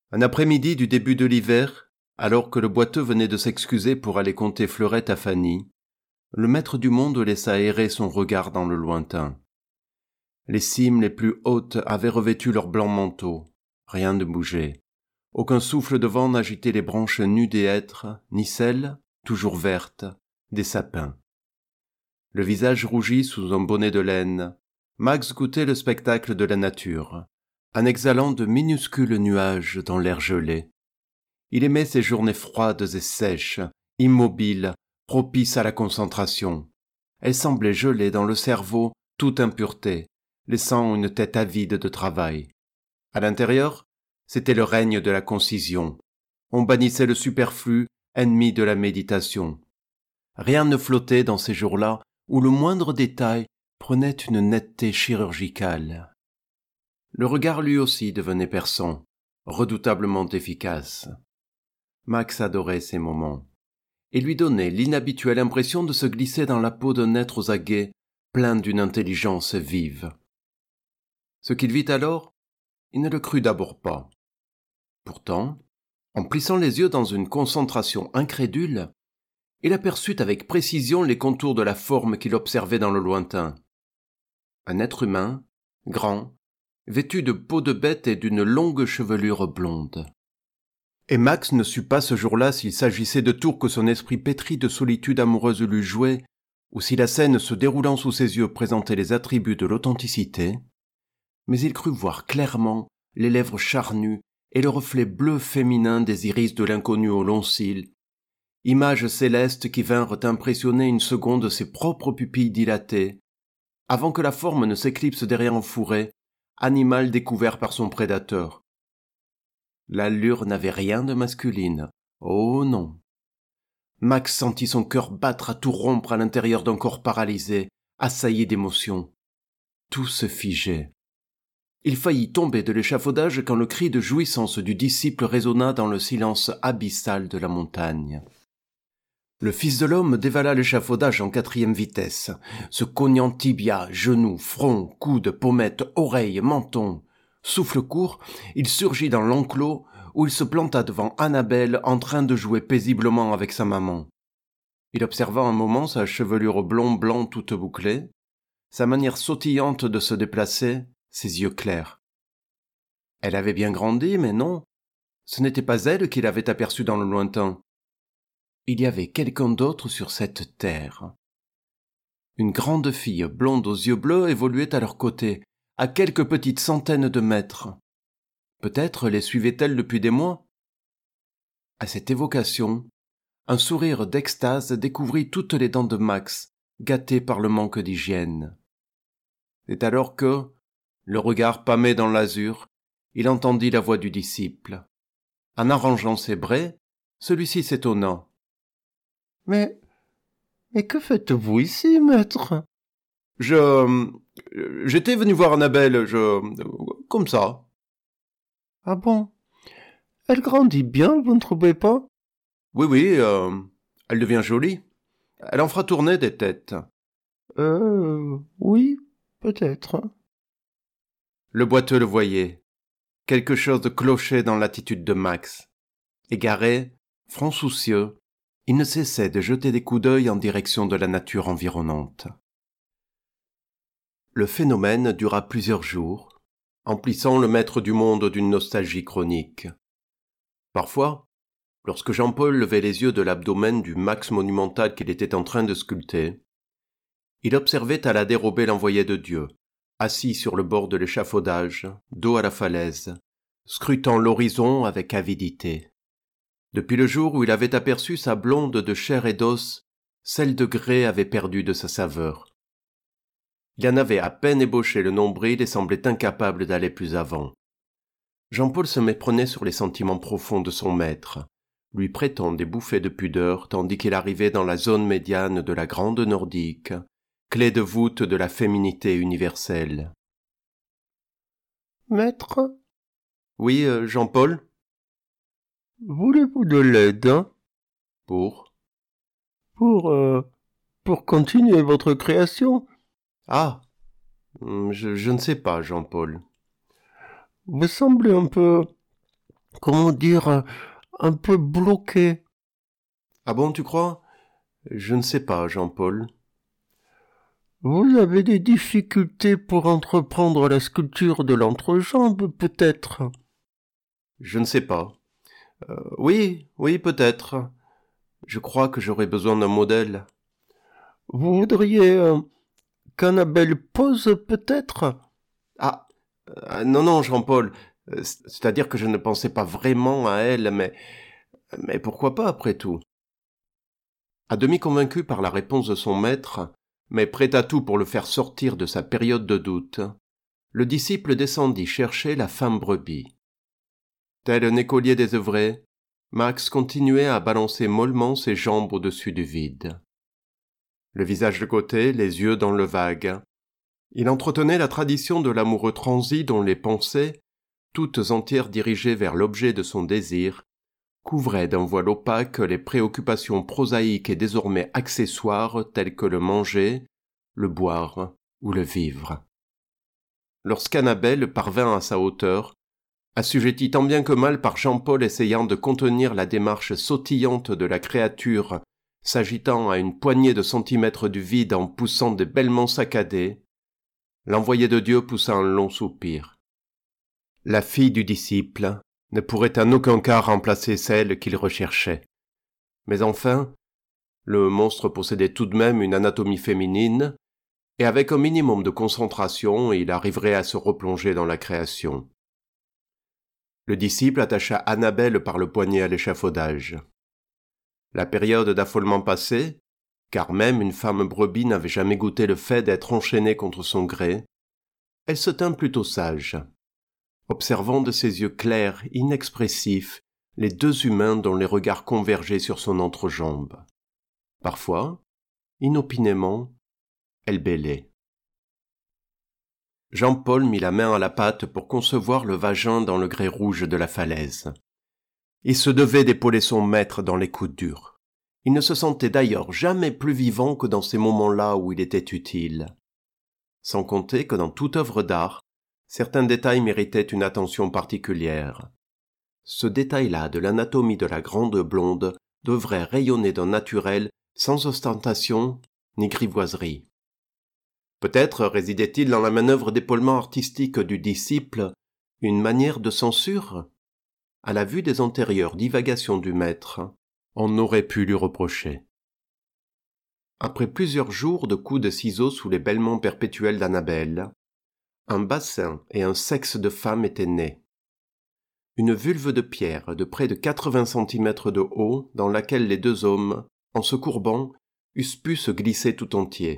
Un après-midi du début de l'hiver, alors que le boiteux venait de s'excuser pour aller conter Fleurette à Fanny, le maître du monde laissa errer son regard dans le lointain. Les cimes les plus hautes avaient revêtu leurs blancs manteaux. Rien ne bougeait. Aucun souffle de vent n'agitait les branches nues des hêtres, ni celles, toujours vertes, des sapins. Le visage rougi sous un bonnet de laine, Max goûtait le spectacle de la nature, en exhalant de minuscules nuages dans l'air gelé. Il aimait ces journées froides et sèches, immobiles, propices à la concentration. Elles semblaient geler dans le cerveau toute impureté, laissant une tête avide de travail. À l'intérieur, c'était le règne de la concision. On bannissait le superflu, ennemi de la méditation. Rien ne flottait dans ces jours-là où le moindre détail prenait une netteté chirurgicale. Le regard lui aussi devenait perçant, redoutablement efficace. Max adorait ces moments, et lui donnait l'inhabituelle impression de se glisser dans la peau d'un être aux aguets, plein d'une intelligence vive. Ce qu'il vit alors, il ne le crut d'abord pas. Pourtant, en plissant les yeux dans une concentration incrédule, il aperçut avec précision les contours de la forme qu'il observait dans le lointain. Un être humain, grand, vêtu de peau de bête et d'une longue chevelure blonde. Et Max ne sut pas ce jour-là s'il s'agissait de tours que son esprit pétri de solitude amoureuse lui jouait, ou si la scène se déroulant sous ses yeux présentait les attributs de l'authenticité, mais il crut voir clairement les lèvres charnues et le reflet bleu féminin des iris de l'inconnu aux longs cils, images célestes qui vinrent impressionner une seconde ses propres pupilles dilatées, avant que la forme ne s'éclipse derrière un fourré, animal découvert par son prédateur. L'allure n'avait rien de masculine. Oh non. Max sentit son cœur battre à tout rompre à l'intérieur d'un corps paralysé, assailli d'émotions. Tout se figeait. Il faillit tomber de l'échafaudage quand le cri de jouissance du disciple résonna dans le silence abyssal de la montagne. Le Fils de l'homme dévala l'échafaudage en 4e vitesse, se cognant tibia, genoux, front, coude, pommette, oreille, menton. Souffle court, il surgit dans l'enclos où il se planta devant Annabelle en train de jouer paisiblement avec sa maman. Il observa un moment sa chevelure blond-blanc toute bouclée, sa manière sautillante de se déplacer, ses yeux clairs. Elle avait bien grandi, mais non, ce n'était pas elle qu'il avait aperçue dans le lointain. Il y avait quelqu'un d'autre sur cette terre. Une grande fille blonde aux yeux bleus évoluait à leur côté, à quelques petites centaines de mètres. Peut-être les suivait-elle depuis des mois. À cette évocation, un sourire d'extase découvrit toutes les dents de Max, gâtées par le manque d'hygiène. C'est alors que, le regard pâmé dans l'azur, il entendit la voix du disciple. En arrangeant ses braies, celui-ci s'étonna. « Mais que faites-vous ici, maître ?»« J'étais venu voir Annabelle, comme ça. »« Ah bon? Elle grandit bien, vous ne trouvez pas ?»« Oui, elle devient jolie. Elle en fera tourner des têtes. »« Oui, peut-être. » Le boiteux le voyait. Quelque chose de clochait dans l'attitude de Max. Égaré, front soucieux, il ne cessait de jeter des coups d'œil en direction de la nature environnante. Le phénomène dura plusieurs jours, emplissant le maître du monde d'une nostalgie chronique. Parfois, lorsque Jean-Paul levait les yeux de l'abdomen du Max monumental qu'il était en train de sculpter, il observait à la dérobée l'envoyé de Dieu, assis sur le bord de l'échafaudage, dos à la falaise, scrutant l'horizon avec avidité. Depuis le jour où il avait aperçu sa blonde de chair et d'os, celle de grès avait perdu de sa saveur. Il en avait à peine ébauché le nombril et semblait incapable d'aller plus avant. Jean-Paul se méprenait sur les sentiments profonds de son maître, lui prêtant des bouffées de pudeur tandis qu'il arrivait dans la zone médiane de la grande nordique, clé de voûte de la féminité universelle. « Maître ?» ?»« Oui, Jean-Paul ?»« Voulez-vous de l'aide, hein ? » ?»« Pour continuer votre création. » »« Ah, je ne sais pas, Jean-Paul. »« Vous semblez un peu comment dire, un peu bloqué. Ah bon, tu crois? Je ne sais pas, Jean-Paul. Vous avez des difficultés pour entreprendre la sculpture de l'entrejambe, peut-être? Je ne sais pas. Oui, peut-être. Je crois que j'aurais besoin d'un modèle. Vous voudriez qu'Annabelle pose, peut-être? Ah, non, Jean-Paul. C'est-à-dire que je ne pensais pas vraiment à elle, mais pourquoi pas après tout? À demi convaincu par la réponse de son maître, mais prêt à tout pour le faire sortir de sa période de doute, le disciple descendit chercher la femme brebis. Tel un écolier désœuvré, Max continuait à balancer mollement ses jambes au-dessus du vide. Le visage de côté, les yeux dans le vague, il entretenait la tradition de l'amoureux transi dont les pensées, toutes entières dirigées vers l'objet de son désir, couvraient d'un voile opaque les préoccupations prosaïques et désormais accessoires telles que le manger, le boire ou le vivre. Lorsqu'Annabelle parvint à sa hauteur, assujettie tant bien que mal par Jean-Paul essayant de contenir la démarche sautillante de la créature, s'agitant à une poignée de centimètres du vide en poussant des bêlements saccadés, l'envoyé de Dieu poussa un long soupir. La fille du disciple ne pourrait en aucun cas remplacer celle qu'il recherchait. Mais enfin, le monstre possédait tout de même une anatomie féminine, et avec un minimum de concentration, il arriverait à se replonger dans la création. Le disciple attacha Annabelle par le poignet à l'échafaudage. La période d'affolement passée, car même une femme brebis n'avait jamais goûté le fait d'être enchaînée contre son gré, elle se tint plutôt sage, observant de ses yeux clairs, inexpressifs, les deux humains dont les regards convergeaient sur son entrejambe. Parfois, inopinément, elle bêlait. Jean-Paul mit la main à la pâte pour concevoir le vagin dans le grès rouge de la falaise. Il se devait d'épauler son maître dans les coups durs. Il ne se sentait d'ailleurs jamais plus vivant que dans ces moments-là où il était utile. Sans compter que dans toute œuvre d'art, certains détails méritaient une attention particulière. Ce détail-là de l'anatomie de la grande blonde devrait rayonner d'un naturel sans ostentation ni grivoiserie. Peut-être résidait-il dans la manœuvre d'épaulement artistique du disciple une manière de censure? À la vue des antérieures divagations du maître, on aurait pu lui reprocher. Après plusieurs jours de coups de ciseaux sous les bêlements perpétuels d'Annabelle, un bassin et un sexe de femme étaient nés. Une vulve de pierre de près de 80 centimètres de haut dans laquelle les deux hommes, en se courbant, eussent pu se glisser tout entiers.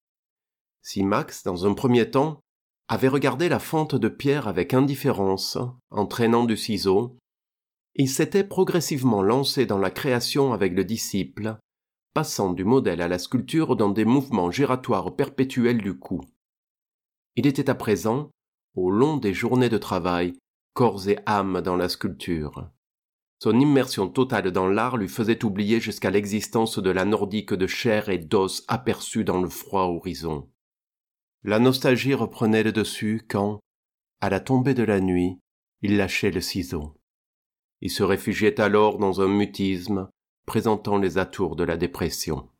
Si Max, dans un premier temps, avait regardé la fente de pierre avec indifférence, en traînant du ciseau, il s'était progressivement lancé dans la création avec le disciple, passant du modèle à la sculpture dans des mouvements giratoires perpétuels du cou. Il était à présent, au long des journées de travail, corps et âme dans la sculpture. Son immersion totale dans l'art lui faisait oublier jusqu'à l'existence de la nordique de chair et d'os aperçue dans le froid horizon. La nostalgie reprenait le dessus quand, à la tombée de la nuit, il lâchait le ciseau. Il se réfugiait alors dans un mutisme présentant les atours de la dépression.